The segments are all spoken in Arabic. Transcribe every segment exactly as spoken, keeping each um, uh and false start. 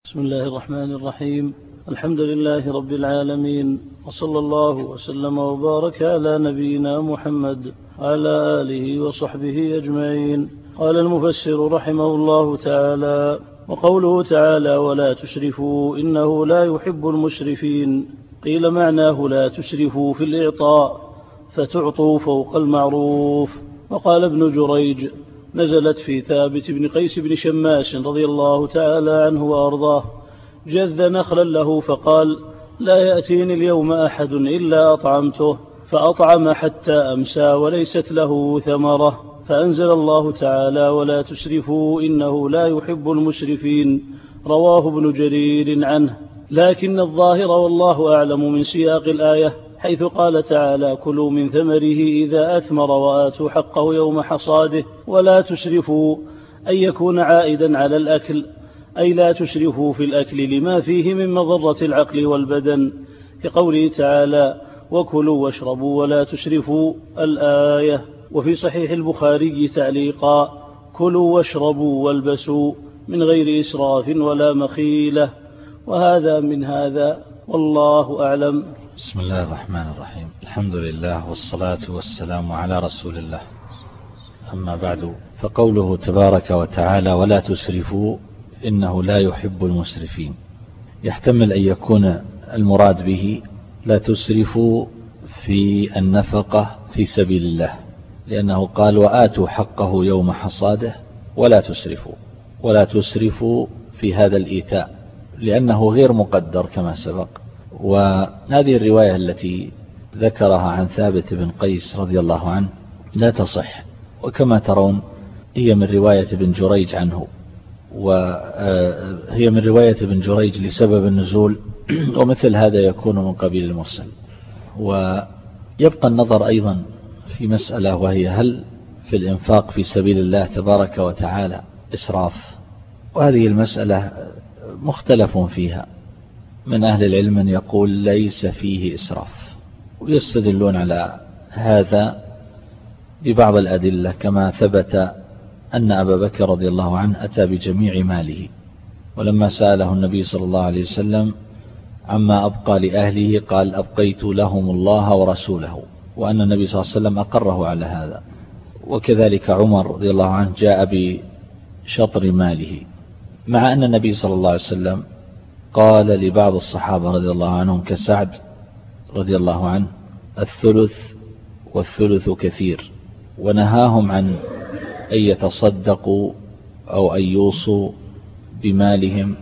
بسم الله الرحمن الرحيم. الحمد لله رب العالمين، وصلى الله وسلم وبارك على نبينا محمد وعلى آله وصحبه أجمعين. قال المفسر رحمه الله تعالى: وقوله تعالى: ولا تسرفوا إنه لا يحب المسرفين، قيل معناه لا تسرفوا في الإعطاء فتعطوا فوق المعروف. وقال ابن جريج: نزلت في ثابت بن قيس بن شماس رضي الله تعالى عنه وأرضاه، جذ نخلا له فقال: لا يأتيني اليوم أحد إلا أطعمته، فأطعم حتى أمسى وليست له ثمرة، فأنزل الله تعالى: ولا تسرفوا إنه لا يحب المسرفين. رواه ابن جرير عنه. لكن الظاهر والله أعلم من سياق الآية حيث قال تعالى: كلوا من ثمره إذا أثمر وآتوا حقه يوم حصاده ولا تسرفوا، أن يكون عائدا على الأكل، أي لا تسرفوا في الأكل لما فيه من مضرة العقل والبدن، كقوله تعالى: وكلوا واشربوا ولا تسرفوا الآية. وفي صحيح البخاري تعليقا: كلوا واشربوا والبسوا من غير إسراف ولا مخيلة. وهذا من هذا، والله أعلم. بسم الله الرحمن الرحيم. الحمد لله والصلاة والسلام على رسول الله. أما بعد، فقوله تبارك وتعالى: ولا تسرفوا إنه لا يحب المسرفين، يحتمل أن يكون المراد به لا تسرفوا في النفقة في سبيل الله، لأنه قال: وآتوا حقه يوم حصاده ولا تسرفوا، ولا تسرفوا في هذا الإيتاء، لأنه غير مقدر كما سبق. وهذه الرواية التي ذكرها عن ثابت بن قيس رضي الله عنه لا تصح، وكما ترون هي من رواية ابن جريج عنه، وهي من رواية ابن جريج لسبب النزول، ومثل هذا يكون من قبيل المرسل. ويبقى النظر أيضا في مسألة، وهي هل في الإنفاق في سبيل الله تبارك وتعالى إسراف؟ وهذه المسألة مختلف فيها، من أهل العلم من يقول ليس فيه إسراف، ويستدلون على هذا ببعض الأدلة، كما ثبت أن أبا بكر رضي الله عنه أتى بجميع ماله، ولما سأله النبي صلى الله عليه وسلم عما أبقى لأهله قال: أبقيت لهم الله ورسوله، وأن النبي صلى الله عليه وسلم أقره على هذا. وكذلك عمر رضي الله عنه جاء بشطر ماله، مع أن النبي صلى الله عليه وسلم قال لبعض الصحابة رضي الله عنهم كسعد رضي الله عنه: الثلث والثلث كثير، ونهاهم عن أن يتصدقوا أو أن يوصوا بمالهم.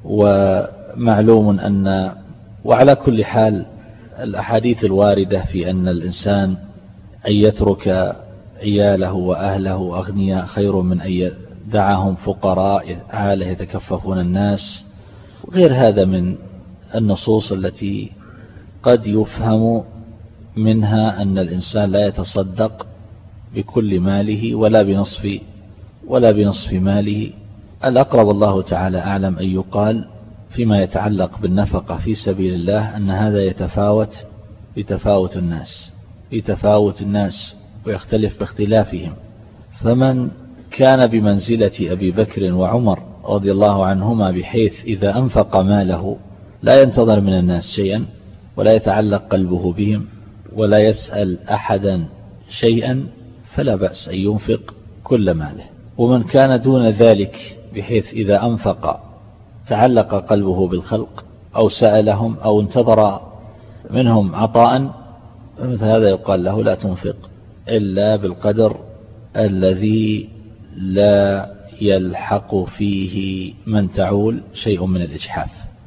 ومعلوم أن وعلى كل حال الأحاديث الواردة في أن الإنسان أن يترك عياله وأهله أغنياء خير من أن يدعهم فقراء عاله يتكففون الناس، غير هذا من النصوص التي قد يفهم منها أن الإنسان لا يتصدق بكل ماله ولا بنصف ولا بنصف ماله. الأقرب الله تعالى أعلم أن يقال فيما يتعلق بالنفقة في سبيل الله أن هذا يتفاوت بتفاوت الناس بتفاوت الناس ويختلف باختلافهم. فمن كان بمنزلة أبي بكر وعمر رضي الله عنهما، بحيث إذا أنفق ماله لا ينتظر من الناس شيئا ولا يتعلق قلبه بهم ولا يسأل أحدا شيئا، فلا بأس أن ينفق كل ماله. ومن كان دون ذلك، بحيث إذا أنفق تعلق قلبه بالخلق أو سألهم أو انتظر منهم عطاء، مثل هذا يقال له: لا تنفق إلا بالقدر الذي لا يلحق فيه من تعول شيء من الإجحاف.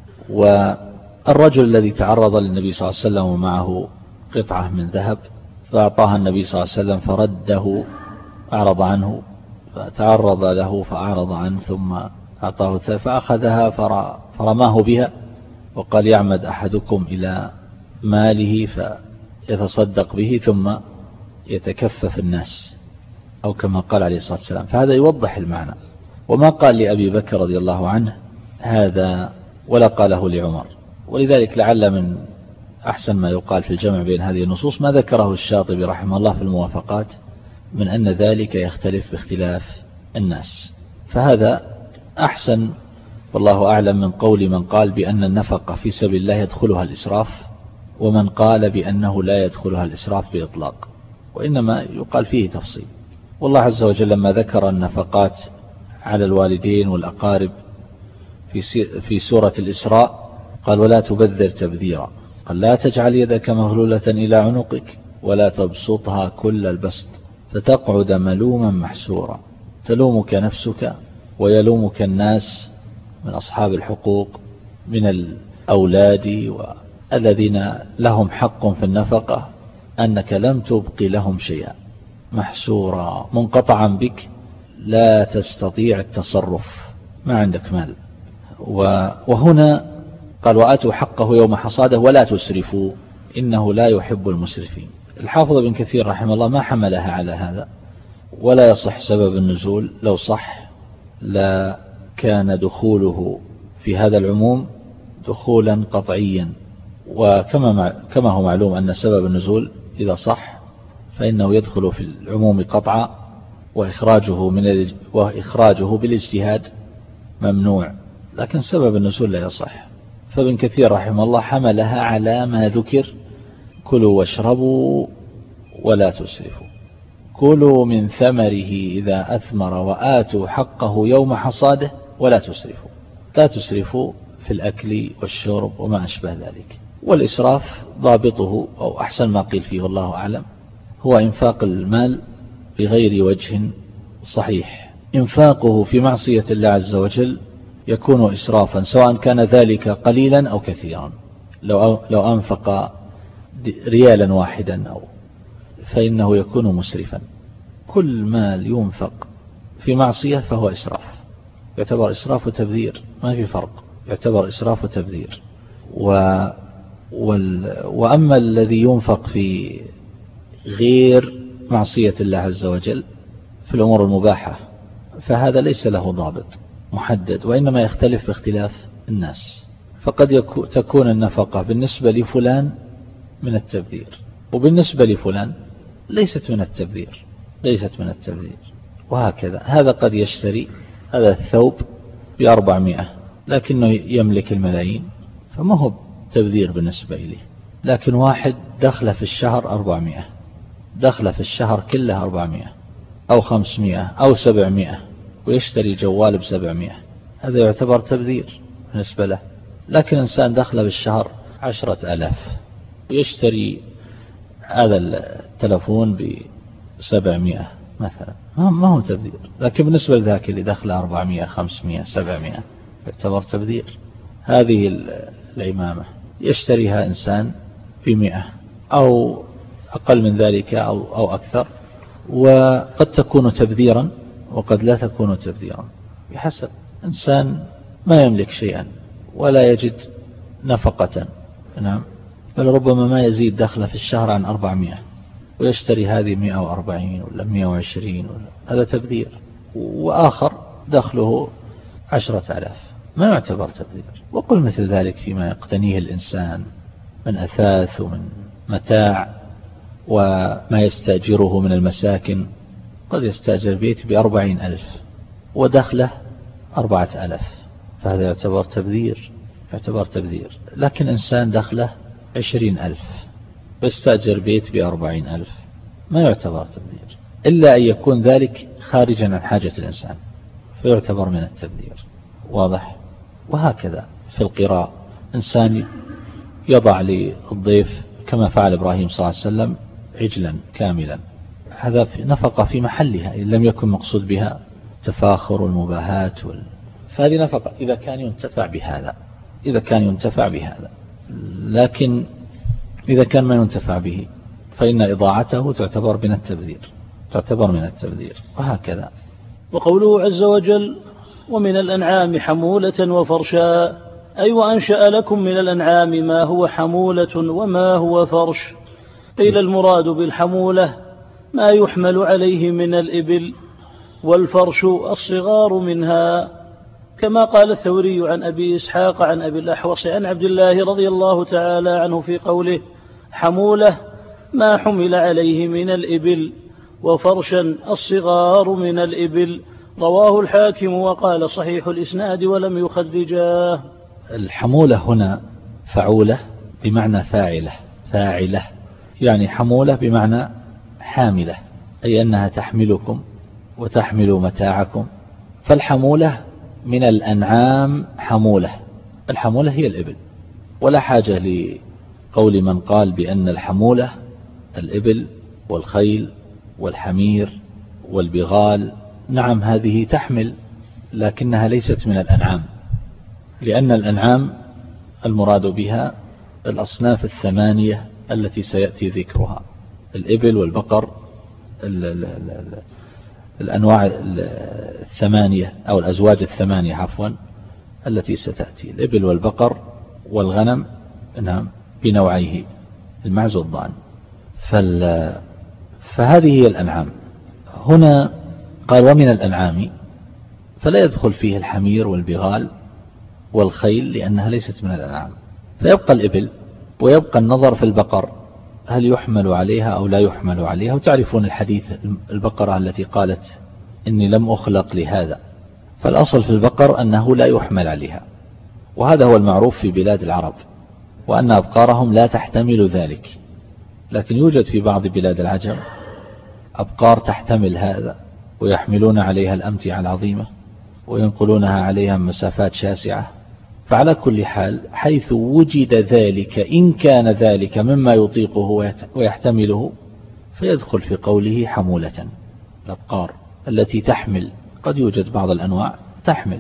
والرجل الذي تعرض للنبي صلى الله عليه وسلم ومعه قطعة من ذهب، فأعطاها النبي صلى الله عليه وسلم فرده، أعرض عنه، فتعرض له فأعرض عنه، ثم أعطاه فأخذها فرماه بها، وقال: يعمد أحدكم إلى ماله فيتصدق به ثم يتكفف الناس، أو كما قال عليه الصلاة والسلام. فهذا يوضح المعنى. وما قال لأبي بكر رضي الله عنه هذا ولا قاله لعمر. ولذلك لعل من أحسن ما يقال في الجمع بين هذه النصوص ما ذكره الشاطبي رحمه الله في الموافقات، من أن ذلك يختلف باختلاف الناس. فهذا أحسن والله أعلم من قول من قال بأن النفقة في سبيل الله يدخلها الإسراف، ومن قال بأنه لا يدخلها الإسراف بإطلاق، وإنما يقال فيه تفصيل. والله عز وجل لما ذكر النفقات على الوالدين والأقارب في سورة الإسراء قال ولا تبذر تبذيرا، قال لا تجعل يدك مغلولة إلى عنقك ولا تبسطها كل البسط فتقعد ملوما محسورا تلومك نفسك ويلومك الناس من أصحاب الحقوق من الأولاد والذين لهم حق في النفقة أنك لم تبق لهم شيئا، محسورا منقطعا بك، لا تستطيع التصرف، ما عندك مال. وهنا قال وآتوا حقه يوم حصاده ولا تسرفوا إنه لا يحب المسرفين. الحافظ ابن كثير رحمه الله ما حملها على هذا، ولا يصح سبب النزول، لو صح لا كان دخوله في هذا العموم دخولا قطعيا، وكما كما هو معلوم أن سبب النزول إذا صح فإنه يدخل في العموم قطعا، وإخراجه من وإخراجه بالاجتهاد ممنوع، لكن سبب النزول لا يصح. فابن كثير رحمه الله حملها على ما ذكر كلوا واشربوا ولا تسرفوا، كلوا من ثمره إذا أثمر وآتوا حقه يوم حصاده ولا تسرفوا، لا تسرفوا في الأكل والشرب وما أشبه ذلك. والإسراف ضابطه أو أحسن ما قيل فيه والله أعلم هو إنفاق المال بغير وجه صحيح. إنفاقه في معصية الله عز وجل يكون إسرافا، سواء كان ذلك قليلا أو كثيرا. لو لو أنفق ريالا واحدا أو فإنه يكون مسرفا. كل مال ينفق في معصية فهو إسراف، يعتبر إسراف وتبذير، ما في فرق، يعتبر إسراف وتبذير. و وال وأما الذي ينفق في غير معصية الله عز وجل في الأمور المباحة فهذا ليس له ضابط محدد، وإنما يختلف باختلاف الناس. فقد يكو تكون النفقة بالنسبة لفلان من التبذير، وبالنسبة لفلان ليست من التبذير ليست من التبذير وهكذا. هذا قد يشتري هذا الثوب بأربعمائة لكنه يملك الملايين فما هو تبذير بالنسبة إليه، لكن واحد دخل في الشهر أربعمائة، دخل في الشهر كله أربعمائة أو خمسمائة أو سبعمائة ويشتري جوال بسبعمائة، هذا يعتبر تبذير بالنسبة له. لكن إنسان دخل بالشهر عشرة ألاف ويشتري هذا التلفون بسبعمائة مثلا، ما هو تبذير. لكن بالنسبة لذاك اللي دخل أربعمائة خمسمائة سبعمائة يعتبر تبذير. هذه العمامة يشتريها إنسان بمئة أو أقل من ذلك أو, أو أكثر، وقد تكون تبذيرا وقد لا تكون تبذيرا بحسب. إنسان ما يملك شيئا ولا يجد نفقة، نعم، بل ربما ما يزيد دخله في الشهر عن أربعمائة ويشتري هذه مئة وأربعين ولا مئة وعشرين، هذا تبذير. وآخر دخله عشرة ألاف ما يعتبر تبذير. وقل مثل ذلك فيما يقتنيه الإنسان من أثاث ومن متاع وما يستأجره من المساكن، قد يستأجر بيت بأربعين ألف ودخله أربعة ألاف، فهذا يعتبر تبذير يعتبر تبذير. لكن إنسان دخله عشرين ألف ويستأجر بيت بأربعين ألف ما يعتبر تبذير، إلا أن يكون ذلك خارجا عن حاجة الإنسان فيعتبر من التبذير. واضح؟ وهكذا في القراء، إنسان يضع للضيف كما فعل إبراهيم صلى الله عليه وسلم عجلا كاملا، هذا في نفقة في محلها إن لم يكن مقصود بها تفاخر والمباهات وال... فهذه نفقة إذا كان ينتفع بهذا إذا كان ينتفع بهذا لكن إذا كان ما ينتفع به فإن إضاعته تعتبر من التبذير تعتبر من التبذير وهكذا. وقوله عز وجل ومن الأنعام حمولة وفرشا، أي وأنشأ لكم من الأنعام ما هو حمولة وما هو فرش. قيل المراد بالحمولة ما يحمل عليه من الإبل، والفرش الصغار منها، كما قال الثوري عن أبي إسحاق عن أبي الأحوص عن عبد الله رضي الله تعالى عنه في قوله حمولة ما حمل عليه من الإبل، وفرشا الصغار من الإبل، رواه الحاكم وقال صحيح الإسناد ولم يخرجاه. الحمولة هنا فعولة بمعنى فاعلة، فاعلة يعني حمولة بمعنى حاملة، أي أنها تحملكم وتحمل متاعكم. فالحمولة من الأنعام حمولة، الحمولة هي الإبل، ولا حاجة لقول من قال بأن الحمولة الإبل والخيل والحمير والبغال. نعم هذه تحمل، لكنها ليست من الأنعام، لأن الأنعام المراد بها الأصناف الثمانية التي سيأتي ذكرها، الإبل والبقر، ال ال ال الأنواع الثمانية أو الأزواج الثمانية عفوا التي ستأتي، الإبل والبقر والغنم، نعم بنوعيه المعز والضأن. فهذه هي الأنعام. هنا قال ومن الأنعام، فلا يدخل فيه الحمير والبغال والخيل لأنها ليست من الأنعام، فيبقى الإبل، ويبقى النظر في البقر هل يحمل عليها أو لا يحمل عليها. وتعرفون الحديث البقرة التي قالت إني لم أخلق لهذا، فالأصل في البقر أنه لا يحمل عليها، وهذا هو المعروف في بلاد العرب، وأن أبقارهم لا تحتمل ذلك. لكن يوجد في بعض بلاد العجم أبقار تحتمل هذا، ويحملون عليها الأمتعة العظيمة وينقلونها عليها مسافات شاسعة. فعلى كل حال حيث وجد ذلك، إن كان ذلك مما يطيقه ويحتمله، فيدخل في قوله حمولة، الأبقار التي تحمل. قد يوجد بعض الأنواع تحمل.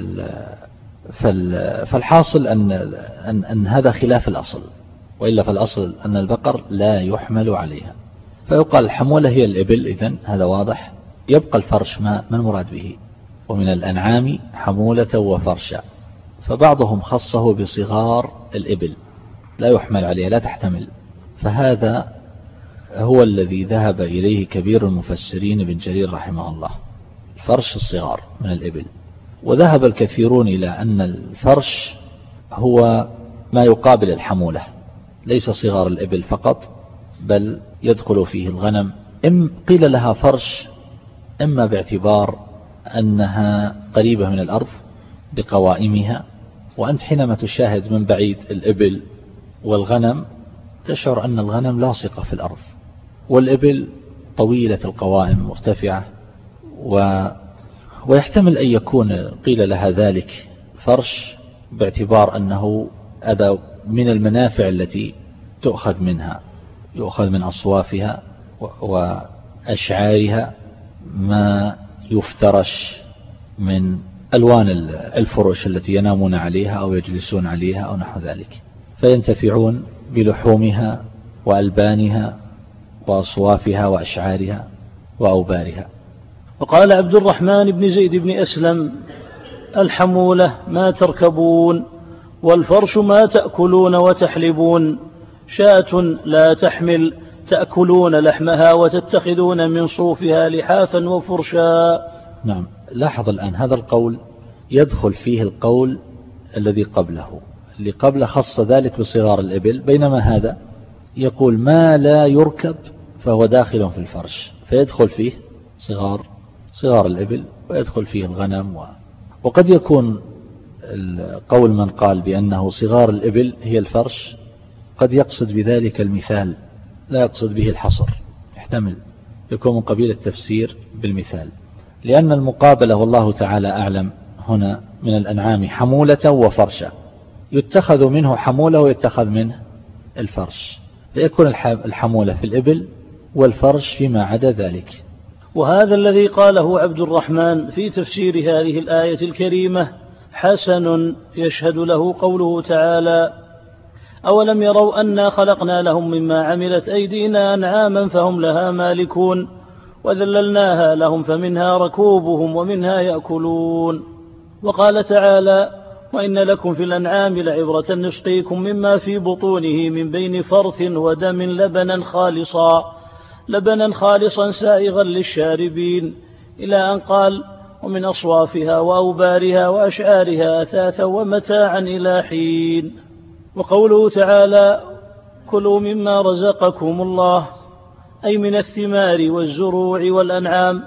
فالحاصل أن, أن, أن هذا خلاف الأصل، وإلا فالأصل أن البقر لا يحمل عليها. فيقال الحمولة هي الإبل، إذن هذا واضح. يبقى الفرش ما ما المراد به؟ ومن الأنعام حمولة وفرشا، فبعضهم خصه بصغار الإبل لا يحمل عليها، لا تحتمل. فهذا هو الذي ذهب إليه كبير المفسرين ابن جرير رحمه الله، الفرش الصغار من الإبل. وذهب الكثيرون إلى أن الفرش هو ما يقابل الحمولة، ليس صغار الإبل فقط، بل يدخل فيه الغنم. إم قيل لها فرش إما باعتبار أنها قريبة من الأرض بقوائمها، وأنت حينما تشاهد من بعيد الإبل والغنم تشعر أن الغنم لاصقة في الأرض، والإبل طويلة القوائم مرتفعة. و... ويحتمل أن يكون قيل لها ذلك فرش باعتبار أنه هذا من المنافع التي تؤخذ منها، يؤخذ من أصوافها وأشعارها ما يفترش من ألوان الفرش التي ينامون عليها أو يجلسون عليها أو نحو ذلك، فينتفعون بلحومها وألبانها وأصوافها وأشعارها وأوبارها. وقال عبد الرحمن بن زيد بن أسلم: الحمولة ما تركبون، والفرش ما تأكلون وتحلبون. شاة لا تحمل تأكلون لحمها وتتخذون من صوفها لحافا وفرشا. نعم، لاحظ الآن هذا القول يدخل فيه القول الذي قبله، اللي قبل خص ذلك بصغار الإبل، بينما هذا يقول ما لا يركب فهو داخل في الفرش، فيدخل فيه صغار صغار الإبل ويدخل فيه الغنم. و... وقد يكون القول من قال بأنه صغار الإبل هي الفرش قد يقصد بذلك المثال، لا يقصد به الحصر، يحتمل يكون من قبيل التفسير بالمثال، لأن المقابلة والله تعالى أعلم هنا من الأنعام حمولة وفرشا، يتخذ منه حمولة ويتخذ منه الفرش، ليكون الحمولة في الإبل والفرش فيما عدا ذلك. وهذا الذي قاله عبد الرحمن في تفسير هذه الآية الكريمة حسن يشهد له قوله تعالى: أولم يروا أنا خلقنا لهم مما عملت أيدينا أنعاما فهم لها مالكون وذللناها لهم فمنها ركوبهم ومنها يأكلون. وقال تعالى: وإن لكم في الأنعام لعبرة نسقيكم مما في بطونه من بين فرث ودم لبنا خالصا لبنا خالصا سائغا للشاربين، إلى أن قال: ومن أصوافها وأوبارها وأشعارها أثاثا ومتاعا إلى حين. وقوله تعالى: كلوا مما رزقكم الله، أي من الثمار والزروع والأنعام،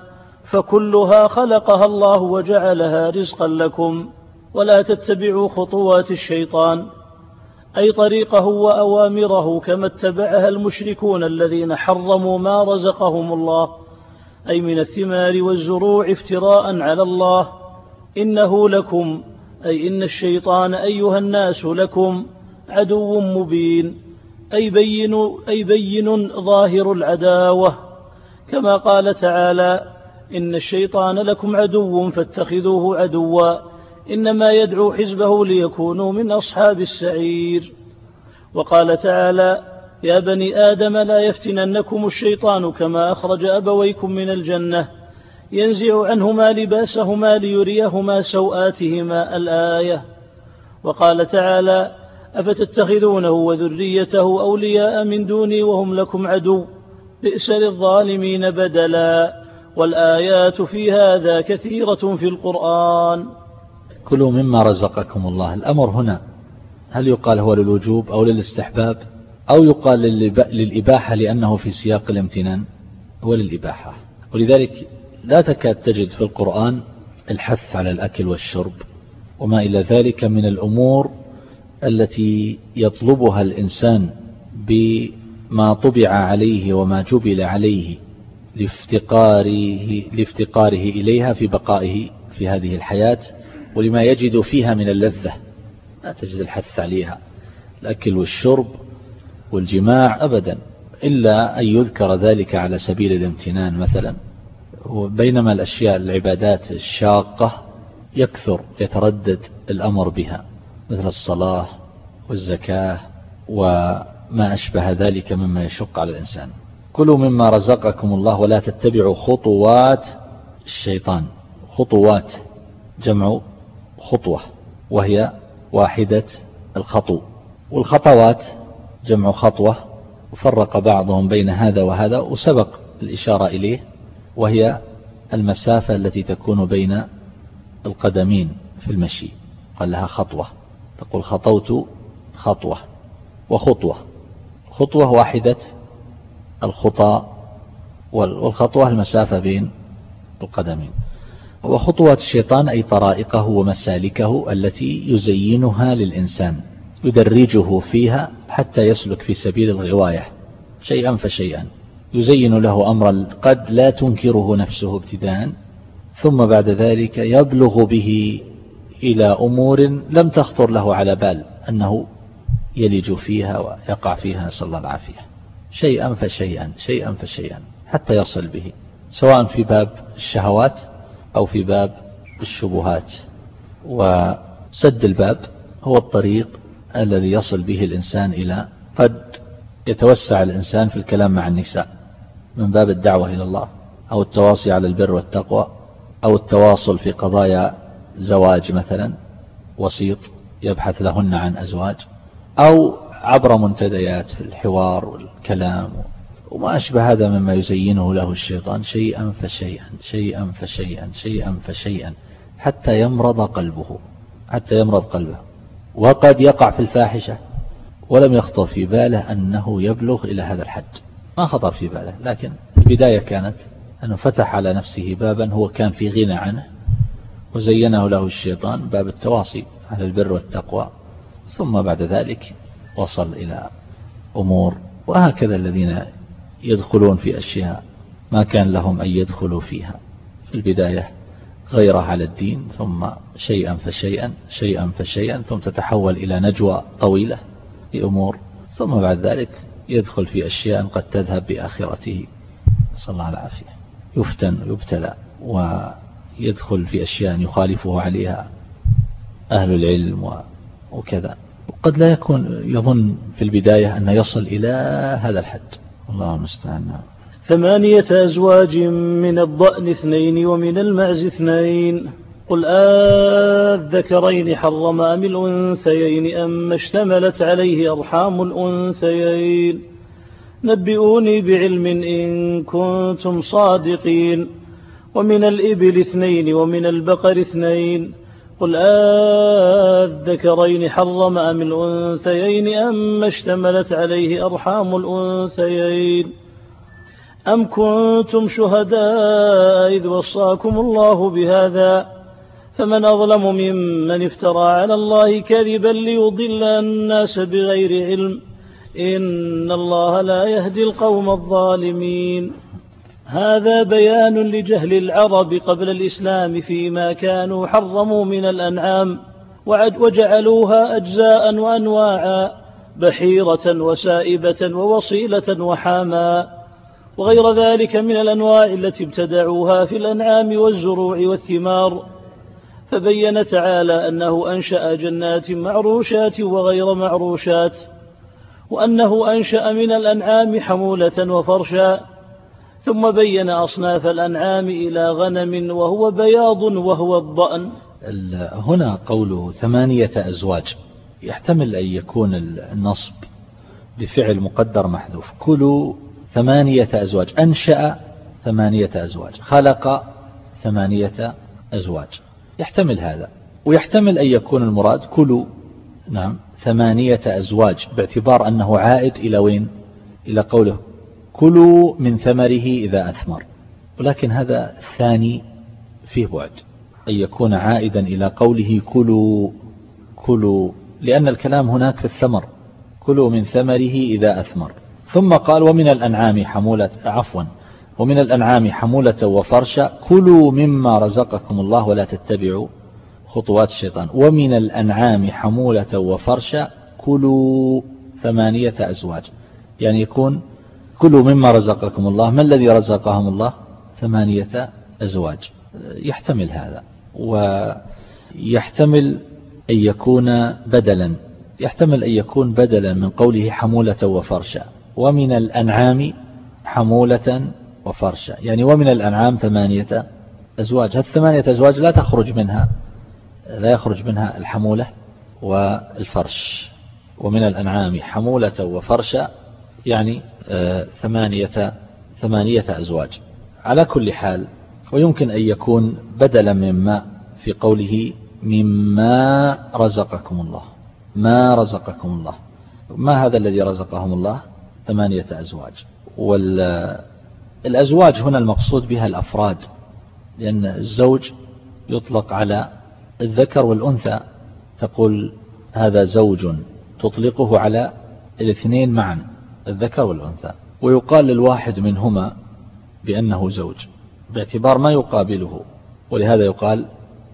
فكلها خلقها الله وجعلها رزقا لكم، ولا تتبعوا خطوات الشيطان، أي طريقه وأوامره كما اتبعها المشركون الذين حرموا ما رزقهم الله، أي من الثمار والزروع افتراء على الله. إنه لكم، أي إن الشيطان أيها الناس لكم عدو مبين، أي بين, أي بين ظاهر العداوة، كما قال تعالى: إن الشيطان لكم عدو فاتخذوه عدوا، إنما يدعو حزبه ليكونوا من أصحاب السعير. وقال تعالى: يا بني آدم لا يفتننكم الشيطان كما أخرج أبويكم من الجنة ينزع عنهما لباسهما ليريهما سوآتهما، الآية. وقال تعالى: أفتتخذونه وذريته أولياء من دوني وهم لكم عدو، بئس للظالمين بدلا. والآيات في هذا كثيرة في القرآن. كلوا مما رزقكم الله، الأمر هنا هل يقال هو للوجوب أو للاستحباب أو يقال للإباحة لأنه في سياق الامتنان؟ هو للإباحة. ولذلك لا تكاد تجد في القرآن الحث على الأكل والشرب وما إلى ذلك من الأمور التي يطلبها الإنسان بما طبع عليه وما جبل عليه لافتقاره, لافتقاره إليها في بقائه في هذه الحياة ولما يجد فيها من اللذة. لا تجد الحث عليها الأكل والشرب والجماع أبدا، إلا أن يذكر ذلك على سبيل الامتنان مثلا. بينما الأشياء العبادات الشاقة يكثر يتردد الأمر بها، مثل الصلاة والزكاة وما أشبه ذلك مما يشق على الإنسان. كلوا مما رزقكم الله ولا تتبعوا خطوات الشيطان. خطوات جمع خطوة وهي واحدة الخطو، والخطوات جمع خطوة، وفرق بعضهم بين هذا وهذا وسبق الإشارة إليه، وهي المسافة التي تكون بين القدمين في المشي، قال لها خطوة. تقول خطوت خطوة وخطوة. خطوة واحدة الخطى، والخطوة المسافة بين القدمين. وخطوات الشيطان أي طرائقه ومسالكه التي يزينها للإنسان، يدرجه فيها حتى يسلك في سبيل الغواية شيئا فشيئا، يزين له أمرا قد لا تنكره نفسه ابتداء، ثم بعد ذلك يبلغ به إلى أمور لم تخطر له على بال أنه يلج فيها ويقع فيها، نسأل الله العافية، شيئا فشيئا شيئا فشيئا حتى يصل به، سواء في باب الشهوات أو في باب الشبهات. وسد الباب هو الطريق الذي يصل به الإنسان إلى قد يتوسع الإنسان في الكلام مع النساء من باب الدعوة إلى الله، أو التواصي على البر والتقوى، أو التواصل في قضايا زواج مثلا، وسيط يبحث لهن عن أزواج، أو عبر منتديات في الحوار والكلام وما أشبه هذا مما يزينه له الشيطان شيئا فشيئا شيئا فشيئا شيئا فشيئا حتى يمرض قلبه حتى يمرض قلبه وقد يقع في الفاحشة ولم يخطر في باله أنه يبلغ إلى هذا الحد، ما خطر في باله، لكن البداية كانت أنه فتح على نفسه بابا هو كان في غنى عنه، وزينه له الشيطان باب التواصي على البر والتقوى، ثم بعد ذلك وصل إلى أمور. وهكذا الذين يدخلون في أشياء ما كان لهم أن يدخلوا فيها في البداية، غيرها على الدين، ثم شيئا فشيئا شيئا فشيئا، ثم تتحول إلى نجوى طويلة في أمور، ثم بعد ذلك يدخل في أشياء قد تذهب بآخرته، صلى الله العافية، يفتن ويبتلى ويدخل في أشياء يخالفه عليها أهل العلم وكذا، وقد لا يكون يظن في البداية أن يصل إلى هذا الحد، الله المستعان. ثمانية أزواج من الضأن اثنين ومن المعز اثنين، قل آذكرين حرم أم الأنثيين أما اشتملت عليه أرحام الأنثيين، نبئوني بعلم إن كنتم صادقين. ومن الإبل اثنين ومن البقر اثنين، قل آذكرين حرم أم الأنثيين أما اشتملت عليه أرحام الأنثيين، أم كنتم شهداء إذ وصاكم الله بهذا فمن أظلم ممن افترى على الله كذبا ليضل الناس بغير علم إن الله لا يهدي القوم الظالمين. هذا بيان لجهل العرب قبل الإسلام فيما كانوا حرموا من الأنعام وجعلوها أجزاء وأنواعا بحيرة وسائبة ووصيلة وحاما وغير ذلك من الأنواع التي ابتدعوها في الأنعام والزروع والثمار. فبين تعالى أنه أنشأ جنات معروشات وغير معروشات، وأنه أنشأ من الأنعام حمولة وفرشا، ثم بين أصناف الأنعام إلى غنم وهو بياض وهو الضأن. هنا قوله ثمانية أزواج يحتمل أن يكون النصب بفعل مقدر محذوف. كلوا ثمانية أزواج، أنشأ ثمانية أزواج، خلق ثمانية أزواج، يحتمل هذا. ويحتمل أن يكون المراد كلوا نعم ثمانية أزواج باعتبار أنه عائد إلى وين؟ إلى قوله كلوا من ثمره إذا أثمر، ولكن هذا الثاني فيه بعد أن يكون عائدا إلى قوله كلوا كلوا، لأن الكلام هناك في الثمر، كلوا من ثمره إذا أثمر. ثم قال ومن الأنعام حمولة عفوا ومن الأنعام حمولة وفرشا كلوا مما رزقكم الله ولا تتبعوا خطوات الشيطان. ومن الأنعام حمولة وفرشا كلوا ثمانية أزواج، يعني يكون كلوا مما رزقكم الله. ما الذي رزقهم الله؟ ثمانية أزواج. يحتمل هذا، ويحتمل أن يكون بدلا يحتمل أن يكون بدلا من قوله حمولة وفرشا. ومن الأنعام حمولة وفرشا، يعني ومن الأنعام ثمانية أزواج. هالثمانية أزواج لا تخرج منها لا يخرج منها الحمولة والفرش. ومن الأنعام حمولة وفرشا يعني آه ثمانية ثمانية أزواج. على كل حال، ويمكن أن يكون بدلا مما في قوله مما رزقكم الله. ما رزقكم الله، ما هذا الذي رزقهم الله؟ ثمانية أزواج. والأزواج هنا المقصود بها الأفراد، لأن الزوج يطلق على الذكر والأنثى، تقول هذا زوج، تطلقه على الاثنين معا الذكر والأنثى، ويقال للواحد منهما بأنه زوج باعتبار ما يقابله، ولهذا يقال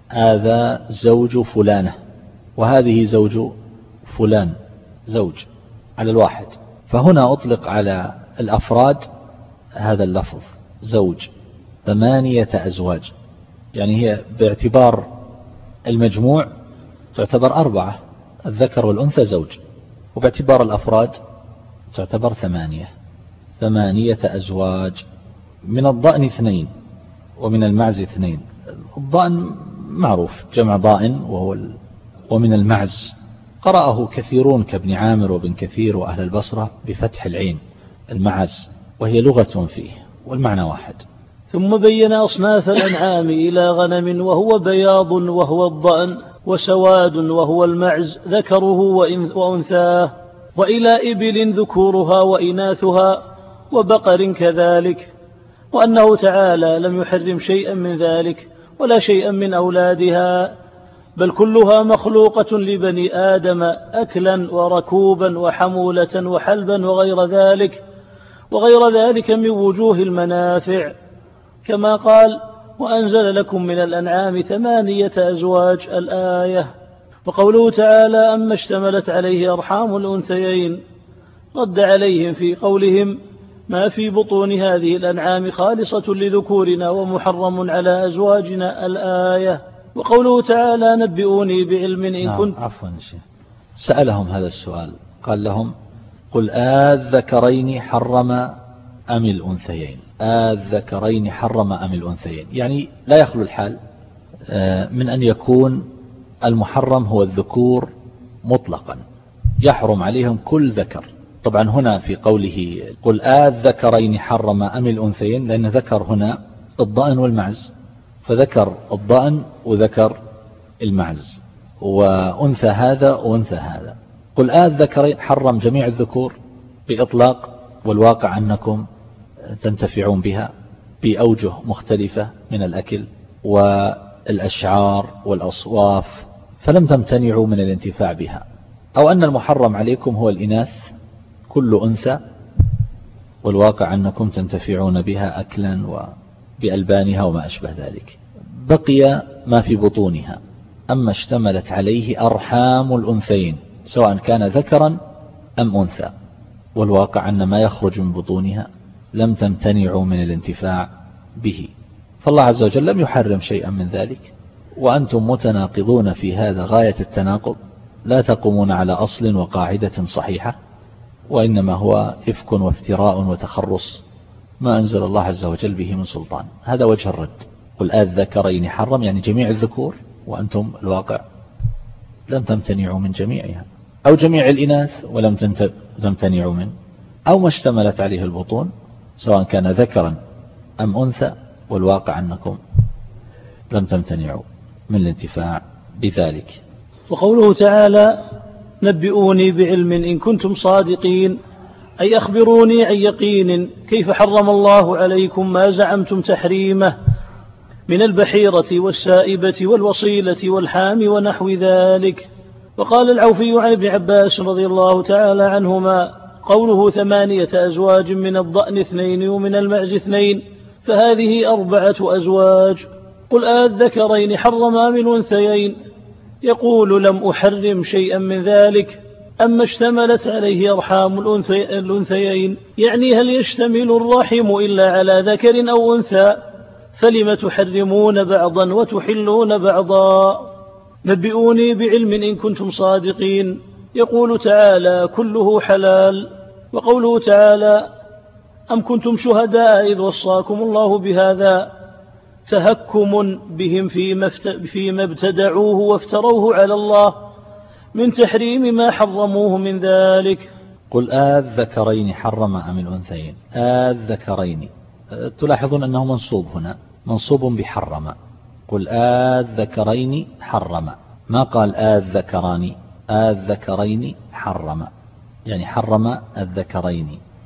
هذا زوج فلانة وهذه زوج فلان، زوج على الواحد. فهنا أطلق على الأفراد هذا اللفظ زوج ثمانية أزواج، يعني هي باعتبار المجموع تعتبر أربعة، الذكر والأنثى زوج، وباعتبار الأفراد تعتبر ثمانية ثمانية أزواج. من الضأن اثنين ومن المعز اثنين. الضأن معروف جمع ضائن وهو ال... ومن المعز قرأه كثيرون كابن عامر وابن كثير وأهل البصرة بفتح العين المعز، وهي لغة فيه والمعنى واحد. ثم بين أصناف الأنعام إلى غنم وهو بياض وهو الضأن، وسواد وهو المعز ذكره وأنثاه، وإلى إبل ذكورها وإناثها، وبقر كذلك، وأنه تعالى لم يحرم شيئا من ذلك ولا شيئا من أولادها، بل كلها مخلوقة لبني آدم أكلا وركوبا وحمولة وحلبا وغير ذلك وغير ذلك من وجوه المنافع، كما قال وأنزل لكم من الأنعام ثمانية أزواج الآية. وقوله تعالى أما اشتملت عليه أرحام الأنثيين رد عليهم في قولهم ما في بطون هذه الأنعام خالصة لذكورنا ومحرم على أزواجنا الآية. وقوله تعالى نبئوني بعلم إن نعم كنت عفوا شيء. سألهم هذا السؤال قال لهم قل آذكرين حرم أم الأنثيين؟ آذكرين حرم أم الأنثيين، يعني لا يخلو الحال من أن يكون المحرم هو الذكور مطلقا، يحرم عليهم كل ذكر. طبعا هنا في قوله قل آذكرين حرم أم الأنثيين، لأن ذكر هنا الضأن والمعز، فذكر الضأن وذكر المعز، وأنثى هذا وأنثى هذا. قل آذكرين حرم جميع الذكور بإطلاق، والواقع أنكم تنتفعون بها بأوجه مختلفة من الأكل والأشعار والأصواف، فلم تمتنعوا من الانتفاع بها. أو أن المحرم عليكم هو الإناث كل أنثى، والواقع أنكم تنتفعون بها أكلا وبألبانها وما أشبه ذلك. بقي ما في بطونها، أما اشتملت عليه أرحام الأنثيين سواء كان ذكرا أم أنثى، والواقع أن ما يخرج من بطونها لم تمتنعوا من الانتفاع به، فالله عز وجل لم يحرم شيئا من ذلك، وأنتم متناقضون في هذا غاية التناقض، لا تقومون على أصل وقاعدة صحيحة، وإنما هو إفك وافتراء وتخرص ما أنزل الله عز وجل به من سلطان. هذا وجه الرد. قل الذكرين حرم يعني جميع الذكور، وأنتم الواقع لم تمتنعوا من جميعها، أو جميع الإناث ولم تمتنعوا من، أو ما اشتملت عليه البطون سواء كان ذكرا أم أنثى، والواقع أنكم لم تمتنعوا من الانتفاع بذلك. وقوله تعالى نبئوني بعلم إن كنتم صادقين، أي أخبروني عن يقين كيف حرم الله عليكم ما زعمتم تحريمه من البحيرة والسائبة والوصيلة والحام ونحو ذلك. وقال العوفي عن ابن عباس رضي الله تعالى عنهما قوله ثمانية أزواج من الضأن اثنين ومن المعز اثنين فهذه أربعة أزواج. قل آذكرين حرما من أنثيين، يقول لم أحرم شيئا من ذلك. أما اشتملت عليه أرحام الأنثيين يعني هل يشتمل الرحم إلا على ذكر أو أنثى، فلم تحرمون بعضا وتحلون بعضا. نبئوني بعلم إن كنتم صادقين، يقول تعالى كله حلال. وقوله تعالى أم كنتم شهداء إذ وصاكم الله بهذا، تهكم بهم فيما ابتدعوه وافتروه على الله من تحريم ما حرموه من ذلك. قل آذكرين حرم أم الأنثيين، آذكرين تلاحظون أنه منصوب هنا، منصوب بحرم. قل آذكرين حرم، ما قال آذكران، آذكرين حرم يعني حرم الذكرين.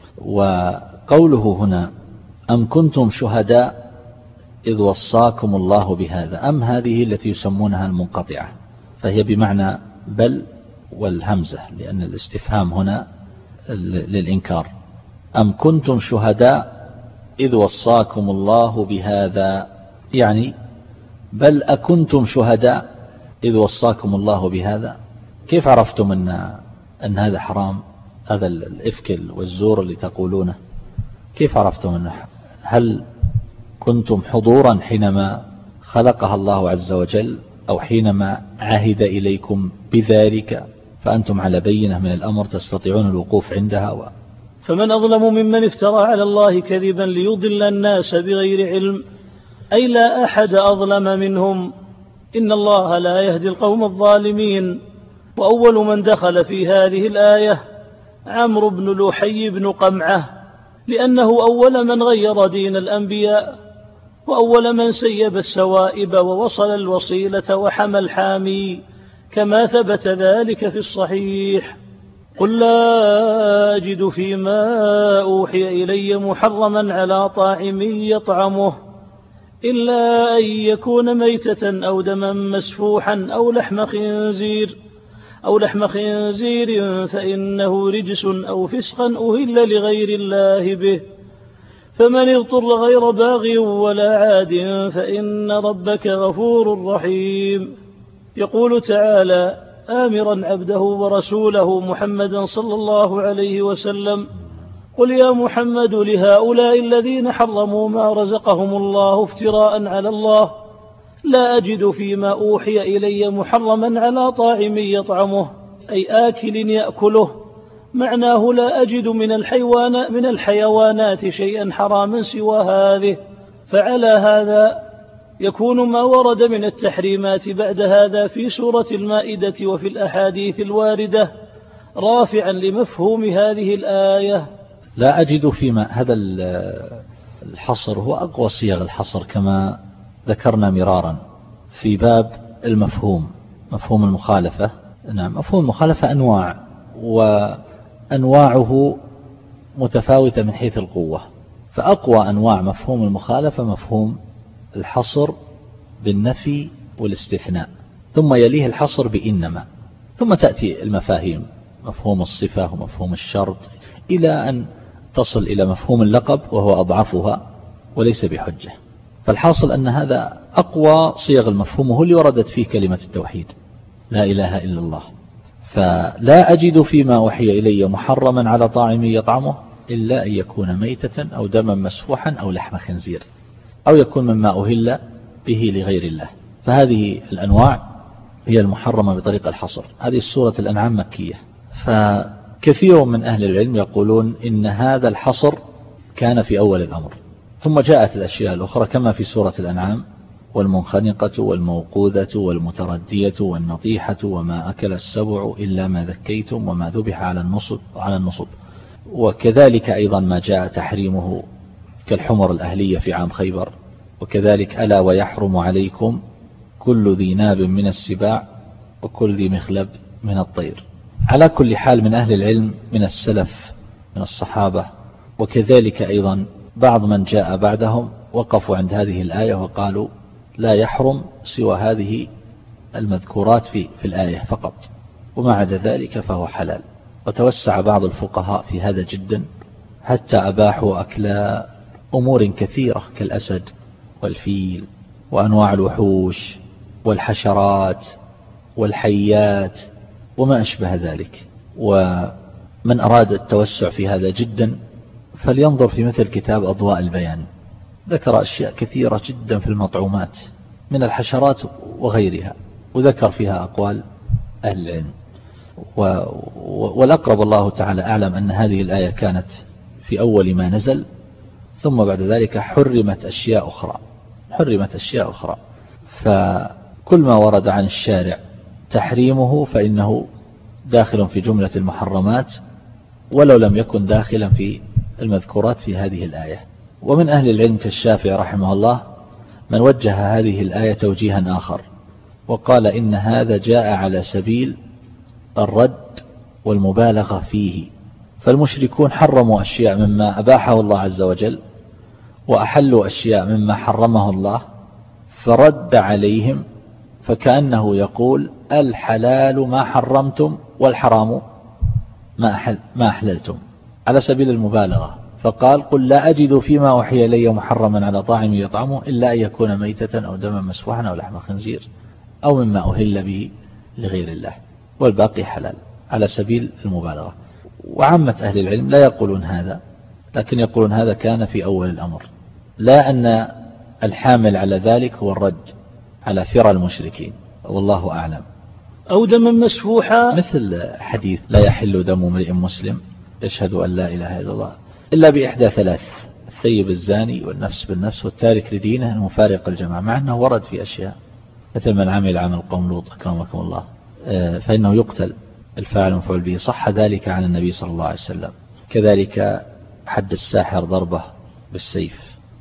وقوله هنا أم كنتم شهداء إذ وصاكم الله بهذا، أم هذه التي يسمونها المنقطعة، فهي بمعنى بل والهمزة، لأن الاستفهام هنا للإنكار. أم كنتم شهداء إذ وصاكم الله بهذا، يعني بل أكنتم شهداء إذ وصاكم الله بهذا. كيف عرفتم أن, أن هذا حرام، هذا الإفك والزور اللي تقولونه، كيف عرفتم أنه؟ هل كنتم حضورا حينما خلقها الله عز وجل، أو حينما عهد إليكم بذلك فأنتم على بينة من الأمر تستطيعون الوقوف عندها و... فمن أظلم ممن افترى على الله كذبا ليضل الناس بغير علم، أي لا أحد أظلم منهم، إن الله لا يهدي القوم الظالمين. وأول من دخل في هذه الآية عمرو بن لحي بن قمعة، لأنه أول من غير دين الأنبياء، وأول من سيب السوائب ووصل الوصيلة وحمى الحامي، كما ثبت ذلك في الصحيح. قل لا أجد فيما أوحي إلي محرما على طاعم يطعمه إلا أن يكون ميتة أو دما مسفوحا أو لحم خنزير أو لحم خنزير فإنه رجس أو فسقا أهل لغير الله به، فمن اضطر غير باغ ولا عاد فإن ربك غفور رحيم. يقول تعالى آمرا عبده ورسوله محمدا صلى الله عليه وسلم قل يا محمد لهؤلاء الذين حرموا ما رزقهم الله افتراء على الله لا أجد فيما أوحي إلي محرما على طاعم يطعمه، أي آكل يأكله، معناه لا أجد من الحيوان من الحيوانات شيئا حراما سوى هذه. فعلى هذا يكون ما ورد من التحريمات بعد هذا في سورة المائدة وفي الأحاديث الواردة رافعا لمفهوم هذه الآية. لا أجد فيما، هذا الحصر هو أقوى صيغ الحصر كما ذكرنا مرارا في باب المفهوم، مفهوم المخالفة. نعم، مفهوم المخالفة أنواع، وأنواعه متفاوتة من حيث القوة، فأقوى أنواع مفهوم المخالفة مفهوم الحصر بالنفي والاستثناء، ثم يليه الحصر بإنما، ثم تأتي المفاهيم مفهوم الصفة ومفهوم الشرط إلى أن تصل إلى مفهوم اللقب وهو أضعفها وليس بحجة. فالحاصل أن هذا أقوى صيغ المفهوم هو اللي وردت فيه كلمة التوحيد لا إله إلا الله. فلا أجد فيما أوحي إلي محرما على طاعم يطعمه إلا أن يكون ميتة أو دما مسفوحا أو لحم خنزير أو يكون مما أهل به لغير الله. فهذه الأنواع هي المحرمة بطريقة الحصر. هذه السورة الأنعام مكية، فكثير من أهل العلم يقولون إن هذا الحصر كان في أول الأمر، ثم جاءت الأشياء الأخرى كما في سورة الأنعام: والمنخنقة والموقوذة والمتردية والنطيحة وما أكل السبع إلا ما ذكيتم وما ذبح على النصب على النصب وكذلك أيضا ما جاء تحريمه كالحمر الأهلية في عام خيبر، وكذلك ألا ويحرم عليكم كل ذي ناب من السباع وكل ذي مخلب من الطير. على كل حال من أهل العلم من السلف من الصحابة وكذلك أيضا بعض من جاء بعدهم وقفوا عند هذه الآية وقالوا لا يحرم سوى هذه المذكورات في, في الآية فقط، وما عدا ذلك فهو حلال. وتوسع بعض الفقهاء في هذا جدا حتى أباحوا أكل أمور كثيرة كالأسد والفيل وأنواع الوحوش والحشرات والحيات وما أشبه ذلك. ومن أراد التوسع في هذا جدا فلينظر في مثل كتاب أضواء البيان، ذكر أشياء كثيرة جدا في المطعومات من الحشرات وغيرها، وذكر فيها أقوال أهل العلم. والأقرب الله تعالى أعلم أن هذه الآية كانت في أول ما نزل، ثم بعد ذلك حرمت أشياء أخرى حرمت أشياء أخرى فكل ما ورد عن الشارع تحريمه فإنه داخل في جملة المحرمات ولو لم يكن داخلا في المذكورات في هذه الآية. ومن أهل العلم كالشافعي رحمه الله من وجه هذه الآية توجيها آخر وقال إن هذا جاء على سبيل الرد والمبالغة فيه، فالمشركون حرموا أشياء مما أباحه الله عز وجل وأحلوا أشياء مما حرمه الله، فرد عليهم فكأنه يقول الحلال ما حرمتم والحرام ما, أحل ما أحللتم على سبيل المبالغة. فقال قل لا أجد فيما أوحي إلي محرما على طاعم يطعمه إلا أن يكون ميتة أو دما مسفوحا أو لحم خنزير أو مما أهل به لغير الله، والباقي حلال على سبيل المبالغة. وعامة أهل العلم لا يقولون هذا، لكن يقولون هذا كان في أول الأمر، لا أن الحامل على ذلك هو الرد على فرى المشركين، والله أعلم. أو دما مسفوحا، مثل حديث لا يحل دم امرئ مسلم يشهد أن لا إله إلا الله إلا بإحدى ثلاث: الثيب الزاني والنفس بالنفس والتارك لدينه المفارق الجماعة، مع أنه ورد في أشياء مثل من عمل عمل قوم لوط أكرمكم الله فإنه يقتل الفاعل مفعول به، صح ذلك عن النبي صلى الله عليه وسلم. كذلك حد الساحر ضربة بالسيف،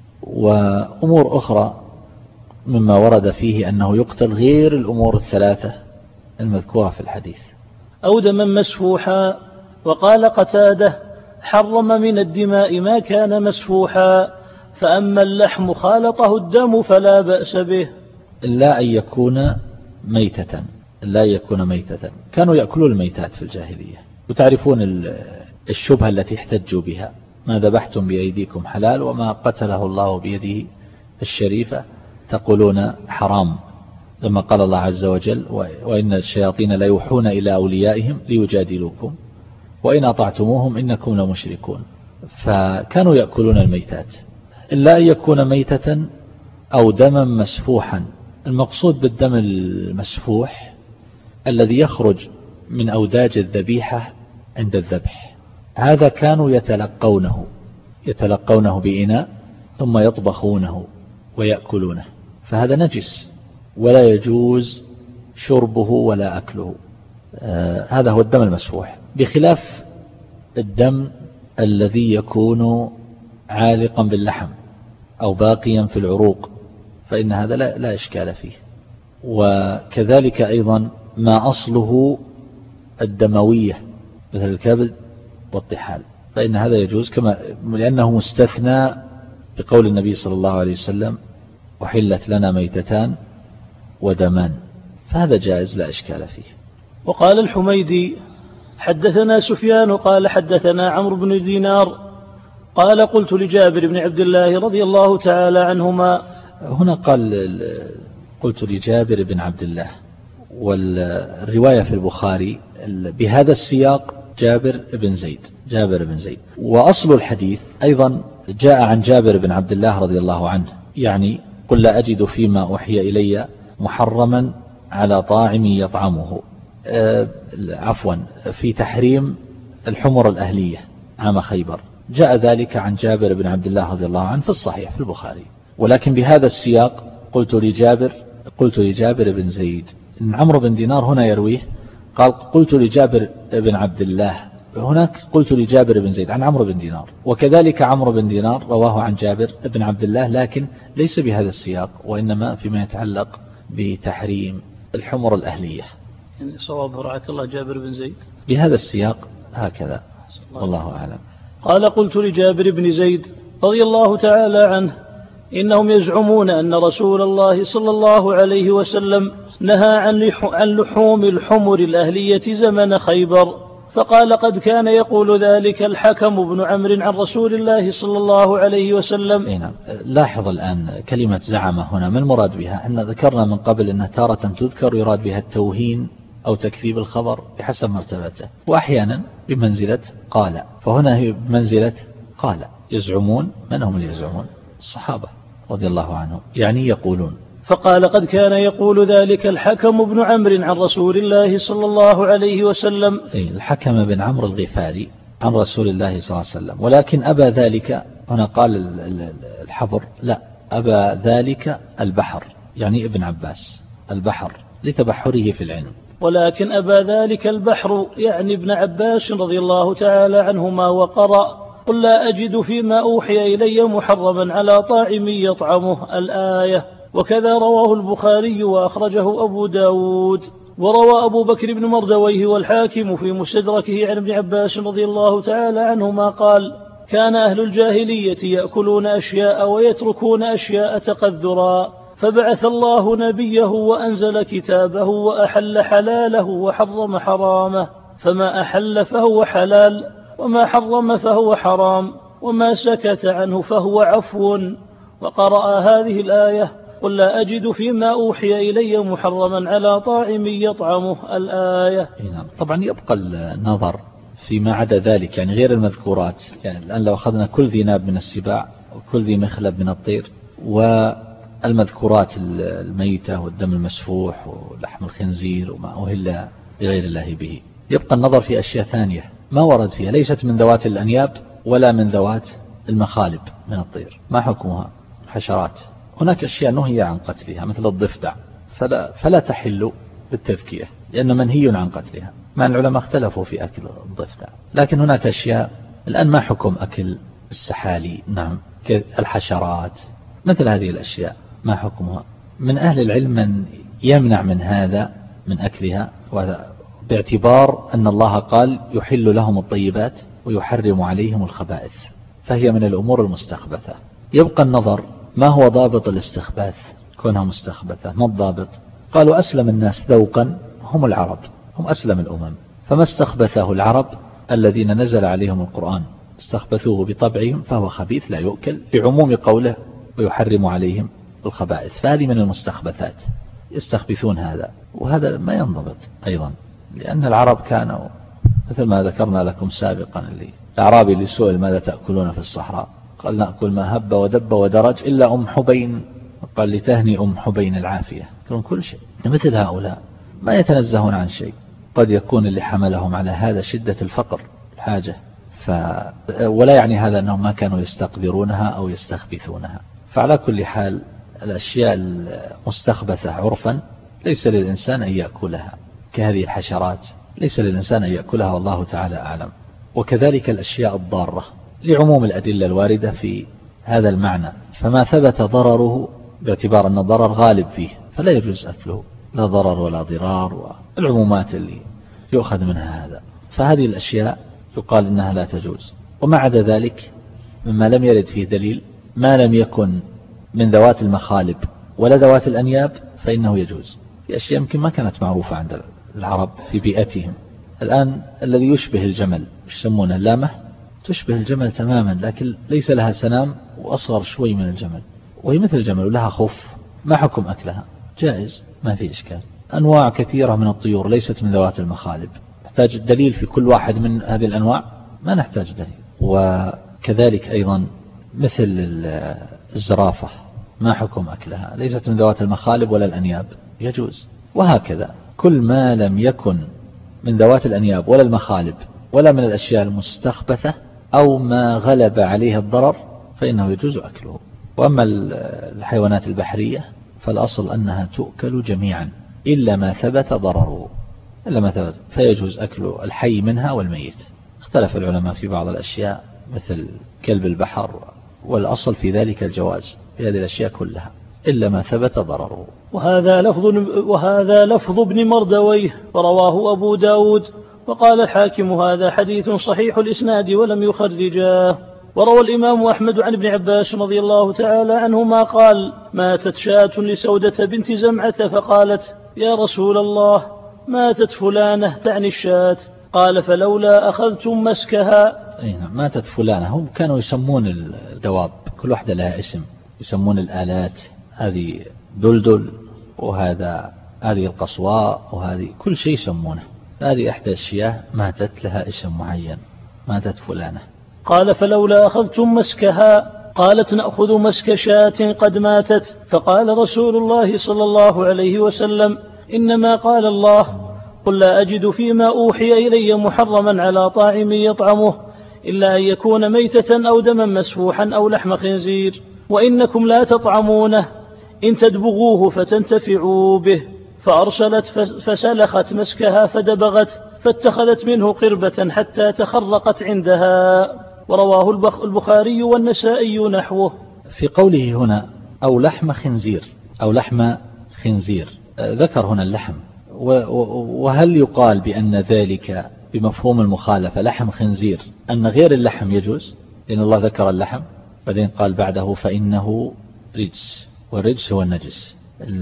وأمور أخرى مما ورد فيه أنه يقتل غير الأمور الثلاثة المذكورة في الحديث. أو دما مسفوحا. وقال قتادة حرم من الدماء ما كان مسفوحا، فأما اللحم خالطه الدم فلا بأس به. إلا أن يكون ميتة لا يكون ميتة. كانوا يأكلون الميتات في الجاهلية، وتعرفون الشبهة التي احتجوا بها: ما ذبحتم بأيديكم حلال وما قتله الله بيده الشريفة تقولون حرام، لما قال الله عز وجل: وإن الشياطين لا يوحون إلى أوليائهم ليجادلوكم وإن أطعتموهم إنكم لمشركون. فكانوا يأكلون الميتات. إلا أن يكون ميتة أو دما مسفوحا. المقصود بالدم المسفوح الذي يخرج من أوداج الذبيحة عند الذبح، هذا كانوا يتلقونه يتلقونه بإناء ثم يطبخونه ويأكلونه، فهذا نجس ولا يجوز شربه ولا أكله. آه هذا هو الدم المسفوح، بخلاف الدم الذي يكون عالقا باللحم أو باقيا في العروق، فإن هذا لا, لا إشكال فيه. وكذلك أيضا ما أصله الدموية مثل الكبد والطحال، فإن هذا يجوز كما لأنه مستثنى بقول النبي صلى الله عليه وسلم وحلت لنا ميتتان ودمان، فهذا جائز لا إشكال فيه. وقال الحميدي حدثنا سفيان قال حدثنا عمرو بن دينار قال قلت لجابر بن عبد الله رضي الله تعالى عنهما. هنا قال قلت لجابر بن عبد الله، والرواية في البخاري بهذا السياق جابر بن زيد جابر بن زيد وأصل الحديث أيضا جاء عن جابر بن عبد الله رضي الله عنه، يعني قل لا أجد فيما أوحي إلي محرما على طاعم يطعمه، أه عفوا في تحريم الحمر الأهلية عام خيبر، جاء ذلك عن جابر بن عبد الله رضي الله عنه في الصحيح في البخاري، ولكن بهذا السياق قلت لجابر قلت لجابر بن زيد. عمرو بن دينار هنا يرويه قال قلت لجابر بن عبد الله، هناك قلت لجابر بن زيد عن عمرو بن دينار، وكذلك عمرو بن دينار رواه عن جابر بن عبد الله لكن ليس بهذا السياق، وإنما فيما يتعلق بتحريم الحمر الأهلية. يعني صواب رعاك الله جابر بن زيد بهذا السياق هكذا والله أعلم. قال قلت لجابر بن زيد رضي الله تعالى عنه إنهم يزعمون أن رسول الله صلى الله عليه وسلم نهى عن لحوم الحمر الأهلية زمن خيبر، فقال قد كان يقول ذلك الحكم بن عمرو عن رسول الله صلى الله عليه وسلم. نعم. لاحظ الآن كلمة زعم هنا ما المراد بها؟ احنا ذكرنا من قبل أنها تارة تذكر يراد بها التوهين أو تكذيب الخبر بحسب مرتبته، وأحيانا بمنزلة قال، فهنا هي بمنزلة قال. يزعمون، من هم اللي يزعمون؟ الصحابة رضي الله عنهم، يعني يقولون. فقال قد كان يقول ذلك الحكم بن عمرو عن رسول الله صلى الله عليه وسلم. الحكم بن عمرو الغفاري عن رسول الله صلى الله عليه وسلم، ولكن أبى ذلك، هنا قال الحبر لا، أبى ذلك البحر، يعني ابن عباس البحر لتبحره في العلم، ولكن أبى ذلك البحر يعني ابن عباس رضي الله تعالى عنهما، وقرأ قل لا أجد فيما أوحي إلي محرما على طاعم يطعمه الآية. وكذا رواه البخاري وأخرجه أبو داود. وروى أبو بكر بن مردويه والحاكم في مستدركه عن ابن عباس رضي الله تعالى عنهما قال كان أهل الجاهلية يأكلون أشياء ويتركون أشياء تقذرا، فبعث الله نبيه وأنزل كتابه وأحل حلاله وحرم حرامه، فما أحل فهو حلال وما حرم فهو حرام، وما سكت عنه فهو عفو. وقرأ هذه الآية قل لا أجد فيما أوحي إلي محرما على طاعم يطعمه الآية. نعم. طبعا يبقى النظر فيما عدا ذلك، يعني غير المذكورات، يعني الآن لو أخذنا كل ذي ناب من السباع وكل ذي مخلب من الطير والمذكورات الميتة والدم المسفوح ولحم الخنزير وما أهل لغير الله به، يبقى النظر في أشياء ثانية ما ورد فيها، ليست من ذوات الأنياب ولا من ذوات المخالب من الطير، ما حكمها؟ حشرات. هناك أشياء نهي عن قتلها مثل الضفدع، فلا, فلا تحل بالتذكية لأن منهي عن قتلها، مع العلماء اختلفوا في أكل الضفدع. لكن هناك أشياء الآن ما حكم أكل السحالي، نعم، الحشرات، مثل هذه الأشياء ما حكمها؟ من أهل العلم من يمنع من هذا من أكلها، وهذا باعتبار أن الله قال يحل لهم الطيبات ويحرم عليهم الخبائث، فهي من الأمور المستخبثة. يبقى النظر ما هو ضابط الاستخباث كونها مستخبثة؟ ما الضابط؟ قالوا أسلم الناس ذوقا هم العرب، هم أسلم الأمم، فما استخبثه العرب الذين نزل عليهم القرآن استخبثوه بطبعهم فهو خبيث لا يؤكل، بعموم قوله ويحرم عليهم الخبائث، فهذه من المستخبثات، يستخبثون هذا، وهذا ما ينضبط أيضا، لأن العرب كانوا مثل ما ذكرنا لكم سابقا، اللي الأعرابي اللي سئل ماذا تأكلون في الصحراء قال نأكل ما هب ودب ودرج إلا أم حبين، قال لتهني أم حبين العافية، يأكلون كل شيء. مثل هؤلاء ما يتنزهون عن شيء، قد يكون اللي حملهم على هذا شدة الفقر الحاجة، ف... ولا يعني هذا أنهم ما كانوا يستقدرونها أو يستخبثونها. فعلى كل حال الأشياء المستخبثة عرفا ليس للإنسان أن يأكلها، كهذه الحشرات ليس للإنسان أن يأكلها، والله تعالى أعلم. وكذلك الأشياء الضارة لعموم الأدلة الواردة في هذا المعنى، فما ثبت ضرره باعتبار أن الضرر غالب فيه فلا يجوز أكله، لا ضرر ولا ضرار، والعمومات اللي يؤخذ منها هذا، فهذه الأشياء يقال إنها لا تجوز. وما عدا ذلك مما لم يرد فيه دليل ما لم يكن من ذوات المخالب ولا ذوات الأنياب فإنه يجوز. في أشياء يمكن ما كانت معروفة عند العرب في بيئتهم. الآن الذي يشبه الجمل يسمونه اللامة، تشبه الجمل تماما لكن ليس لها سنام وأصغر شوي من الجمل، وهي مثل الجمل ولها خف. ما حكم أكلها؟ جائز، ما في إشكال. أنواع كثيرة من الطيور ليست من ذوات المخالب، نحتاج الدليل في كل واحد من هذه الأنواع؟ ما نحتاج دليل. وكذلك أيضا مثل الزرافة ما حكم أكلها؟ ليست من ذوات المخالب ولا الأنياب، يجوز. وهكذا كل ما لم يكن من ذوات الأنياب ولا المخالب ولا من الأشياء المستخبثة أو ما غلب عليه الضرر فإنه يجوز أكله. وأما الحيوانات البحرية فالأصل أنها تؤكل جميعا إلا ما ثبت ضرره، إلا ما ثبت فيجوز أكل الحي منها والميت. اختلف العلماء في بعض الأشياء مثل كلب البحر، والأصل في ذلك الجواز في هذه الأشياء كلها إلا ما ثبت ضرره. وهذا لفظ, وهذا لفظ ابن مردويه ورواه أبو داود، وقال الحاكم هذا حديث صحيح الإسناد ولم يخرجاه. وروى الإمام أحمد عن ابن عباس رضي الله تعالى عنهما قال: ماتت شاة لسودة بنت زمعة فقالت: يا رسول الله ماتت فلانة، تعني الشاة. قال: فلولا أخذتم مسكها. ماتت فلانة، هم كانوا يسمون الدواب كل واحدة لها اسم، يسمون الآلات هذه دلدل وهذا هذه القصواء وهذه كل شيء يسمونه. هذه إحدى الشياه ماتت لها اسم معين، ماتت فلانة. قال: فلولا أخذتم مسكها. قالت: نأخذ مسك شاة قد ماتت. فقال رسول الله صلى الله عليه وسلم: إنما قال الله: قل لا أجد فيما أوحي إلي محرما على طاعم يطعمه إلا أن يكون ميتة أو دما مسفوحا أو لحم خنزير، وإنكم لا تطعمونه، إن تدبغوه فتنتفعوا به. فأرسلت فسلخت مسكها فدبغت، فاتخذت منه قربة حتى تخرقت عندها. ورواه البخاري والنسائي نحوه. في قوله هنا أو لحم خنزير أو لحم خنزير، ذكر هنا اللحم، وهل يقال بأن ذلك بمفهوم المخالفة لحم خنزير أن غير اللحم يجوز؟ لأن الله ذكر اللحم بعدين قال بعده فإنه رجس، والرجس هو النجس.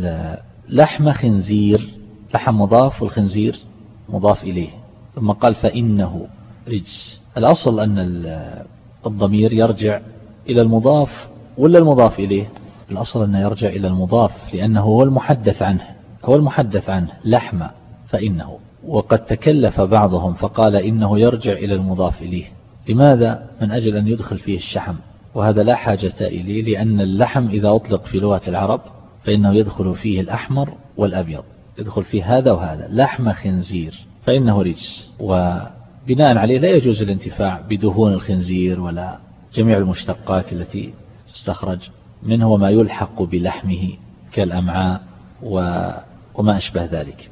لحم خنزير، لحم مضاف والخنزير مضاف إليه، ثم قال فإنه رجس. الأصل أن الضمير يرجع إلى المضاف ولا المضاف إليه؟ الأصل أنه يرجع إلى المضاف لأنه هو المحدث عنه، هو المحدث عنه لحم فإنه. وقد تكلف بعضهم فقال إنه يرجع إلى المضاف إليه. لماذا؟ من أجل أن يدخل فيه الشحم، وهذا لا حاجة إليه، لأن اللحم إذا أطلق في لغة العرب فإنه يدخل فيه الأحمر والأبيض، يدخل فيه هذا وهذا. لحم خنزير فإنه رجس، وبناء عليه لا يجوز الانتفاع بدهون الخنزير ولا جميع المشتقات التي تستخرج منه وما يلحق بلحمه كالأمعاء وما أشبه ذلك.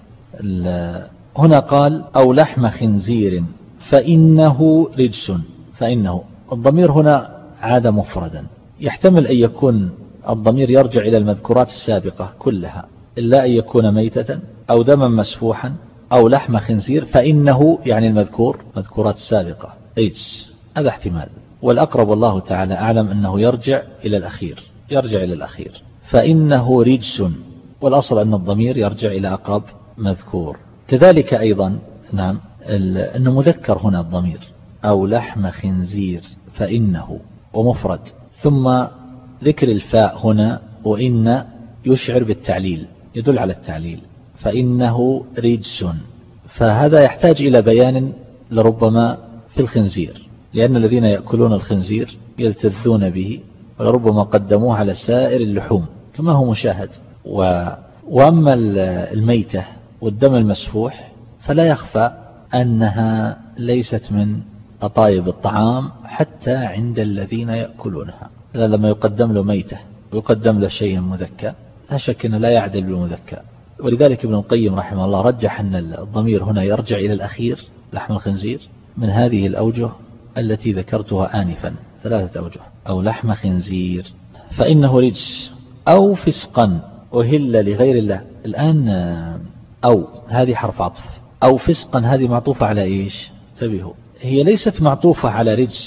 هنا قال أو لحم خنزير فإنه رجس، فإنه الضمير هنا عاد مفردا، يحتمل أن يكون الضمير يرجع إلى المذكورات السابقة كلها إلا أن يكون ميتة أو دما مسفوحا أو لحم خنزير، فإنه يعني المذكور مذكورات السابقة رجس، هذا احتمال. والأقرب والله تعالى أعلم أنه يرجع إلى الأخير، يرجع إلى الأخير فإنه رجس، والأصل أن الضمير يرجع إلى أقرب مذكور. كذلك أيضا نعم أنه مذكر هنا الضمير أو لحم خنزير فإنه ومفرد، ثم ذكر الفاء هنا وإن يشعر بالتعليل، يدل على التعليل، فإنه رجس. فهذا يحتاج إلى بيان لربما في الخنزير، لأن الذين يأكلون الخنزير يلتذون به ولربما قدموه على سائر اللحوم كما هو مشاهد. و... وأما الميتة والدم المسفوح فلا يخفى أنها ليست من أطايب الطعام حتى عند الذين يأكلونها. لما يقدم له ميتة ويقدم له شيء مذكى لا شك أنه لا يعدل بالمذكى. ولذلك ابن القيم رحمه الله رجح أن الضمير هنا يرجع إلى الأخير لحم الخنزير من هذه الأوجه التي ذكرتها آنفا، ثلاثة أوجه. أو لحم خنزير فإنه رجس أو فسقا أهل لغير الله. الآن أو هذه حرف عطف، أو فسقا هذه معطوفة على إيش؟ انتبهوا، هي ليست معطوفة على رجس،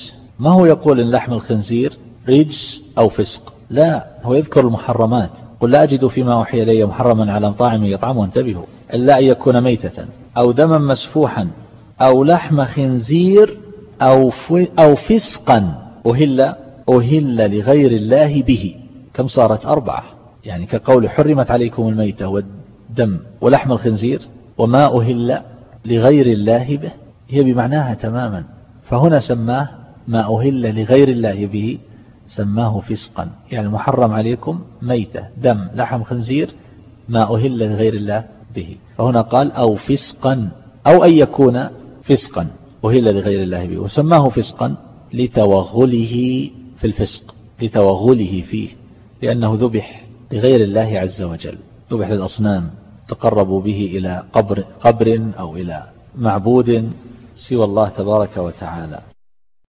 ما هو يقول إن لحم الخنزير رجس أو فسق، لا، هو يذكر المحرمات. قل لا أجد فيما أوحي إلي محرما على طاعم يطعمه، انتبهوا، إلا أن يكون ميتة أو دما مسفوحا أو لحم خنزير أو أو فسقا أهل أهل لغير الله به. كم صارت؟ أربعة. يعني كقول حرمت عليكم الميتة والدم ولحم الخنزير وما أهل لغير الله به، هي بمعناها تماما. فهنا سماه ما أهل لغير الله به، سماه فسقا، يعني محرم عليكم ميتة دم لحم خنزير ما أهل لغير الله به. فهنا قال أو فسقا، أو أن يكون فسقا أهل لغير الله به، وسماه فسقا لتوغله في الفسق، لتوغله فيه، لأنه ذبح لغير الله عز وجل، ذبح للأصنام، تقربوا به إلى قبر, قبر أو إلى معبود سوى الله تبارك وتعالى.